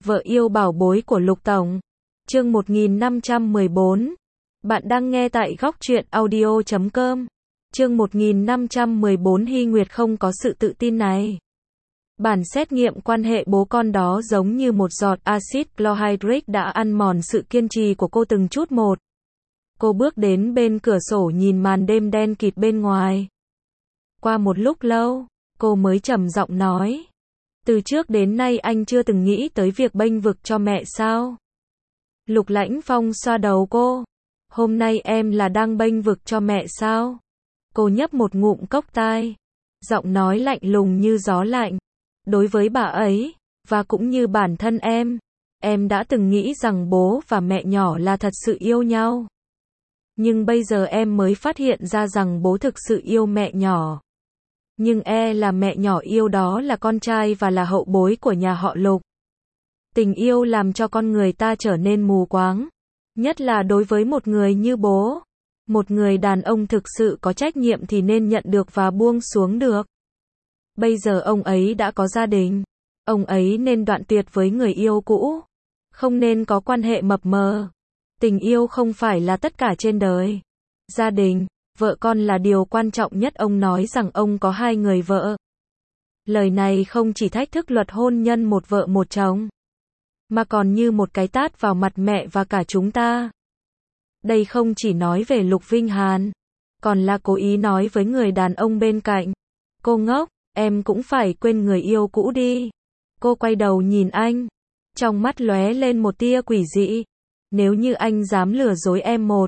Vợ yêu bảo bối của Lục Tổng. Chương 1514. Bạn đang nghe tại góc truyện audio.com. Chương 1514. Hy Nguyệt không có sự tự tin này. Bản xét nghiệm quan hệ bố con đó giống như một giọt axit chlorhydric đã ăn mòn sự kiên trì của cô từng chút một. Cô bước đến bên cửa sổ nhìn màn đêm đen kịt bên ngoài. Qua một lúc lâu, cô mới trầm giọng nói. Từ trước đến nay anh chưa từng nghĩ tới việc bênh vực cho mẹ sao? Lục Lãnh Phong xoa đầu cô. Hôm nay em là đang bênh vực cho mẹ sao? Cô nhấp một ngụm cốc tai. Giọng nói lạnh lùng như gió lạnh. Đối với bà ấy, và cũng như bản thân em đã từng nghĩ rằng bố và mẹ nhỏ là thật sự yêu nhau. Nhưng bây giờ em mới phát hiện ra rằng bố thực sự yêu mẹ nhỏ. Nhưng là mẹ nhỏ yêu đó là con trai và là hậu bối của nhà họ Lục. Tình yêu làm cho con người ta trở nên mù quáng. Nhất là đối với một người như bố. Một người đàn ông thực sự có trách nhiệm thì nên nhận được và buông xuống được. Bây giờ ông ấy đã có gia đình. Ông ấy nên đoạn tuyệt với người yêu cũ. Không nên có quan hệ mập mờ. Tình yêu không phải là tất cả trên đời. Gia đình, vợ con là điều quan trọng nhất. Ông nói rằng ông có 2 người vợ. Lời này không chỉ thách thức luật hôn nhân một vợ một chồng, mà còn như một cái tát vào mặt mẹ và cả chúng ta. Đây không chỉ nói về Lục Vinh Hàn, còn là cố ý nói với người đàn ông bên cạnh. Cô ngốc, em cũng phải quên người yêu cũ đi. Cô quay đầu nhìn anh. Trong mắt lóe lên một tia quỷ dị. Nếu như anh dám lừa dối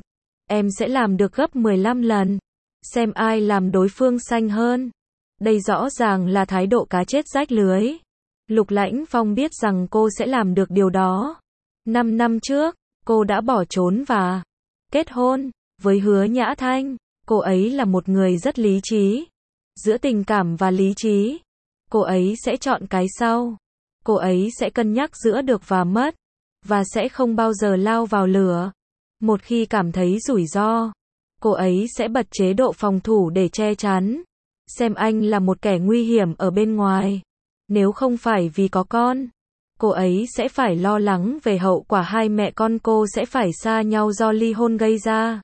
em sẽ làm được gấp 15 lần. Xem ai làm đối phương xanh hơn. Đây rõ ràng là thái độ cá chết rách lưới. Lục Lãnh Phong biết rằng cô sẽ làm được điều đó. 5 năm trước, cô đã bỏ trốn và kết hôn với Hứa Nhã Thanh. Cô ấy là một người rất lý trí. Giữa tình cảm và lý trí, cô ấy sẽ chọn cái sau. Cô ấy sẽ cân nhắc giữa được và mất, và sẽ không bao giờ lao vào lửa. Một khi cảm thấy rủi ro, cô ấy sẽ bật chế độ phòng thủ để che chắn. Xem anh là một kẻ nguy hiểm ở bên ngoài. Nếu không phải vì có con, cô ấy sẽ phải lo lắng về hậu quả 2 mẹ con cô sẽ phải xa nhau do ly hôn gây ra.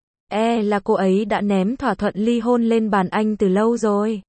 Là cô ấy đã ném thỏa thuận ly hôn lên bàn anh từ lâu rồi.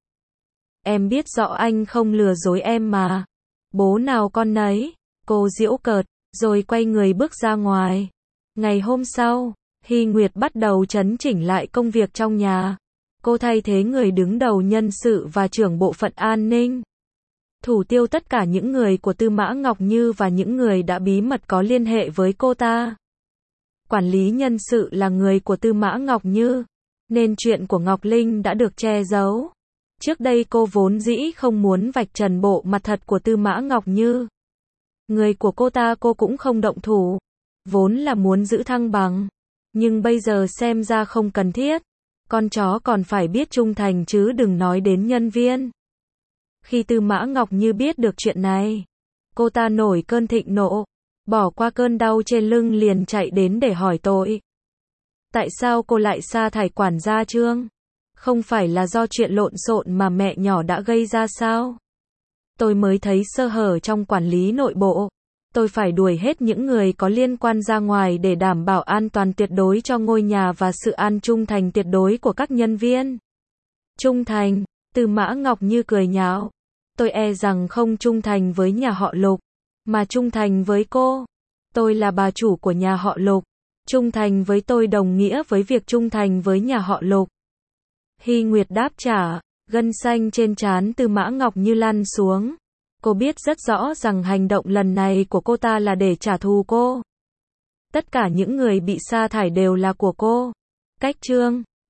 Em biết rõ anh không lừa dối em mà. Bố nào con nấy. Cô giễu cợt, rồi quay người bước ra ngoài. Ngày hôm sau, Hy Nguyệt bắt đầu chấn chỉnh lại công việc trong nhà. Cô thay thế người đứng đầu nhân sự và trưởng bộ phận an ninh. Thủ tiêu tất cả những người của Tư Mã Ngọc Như và những người đã bí mật có liên hệ với cô ta. Quản lý nhân sự là người của Tư Mã Ngọc Như, nên chuyện của Ngọc Linh đã được che giấu. Trước đây cô vốn dĩ không muốn vạch trần bộ mặt thật của Tư Mã Ngọc Như. Người của cô ta cô cũng không động thủ, vốn là muốn giữ thăng bằng. Nhưng bây giờ xem ra không cần thiết. Con chó còn phải biết trung thành chứ đừng nói đến nhân viên. Khi Tư Mã Ngọc Như biết được chuyện này, cô ta nổi cơn thịnh nộ, bỏ qua cơn đau trên lưng liền chạy đến để hỏi tội. Tại sao cô lại sa thải quản gia Trương? Không phải là do chuyện lộn xộn mà mẹ nhỏ đã gây ra sao? Tôi mới thấy sơ hở trong quản lý nội bộ. Tôi phải đuổi hết những người có liên quan ra ngoài để đảm bảo an toàn tuyệt đối cho ngôi nhà và sự trung thành tuyệt đối của các nhân viên. Trung thành? Tư Mã Ngọc Như cười nhạo. Tôi rằng không trung thành với nhà họ Lục, mà trung thành với cô. Tôi là bà chủ của nhà họ Lục. Trung thành với tôi đồng nghĩa với việc trung thành với nhà họ Lục. Hy Nguyệt đáp trả, gân xanh trên trán Tư Mã Ngọc Như lăn xuống. Cô biết rất rõ rằng hành động lần này của cô ta là để trả thù cô. Tất cả những người bị sa thải đều là của cô. Cách Trương,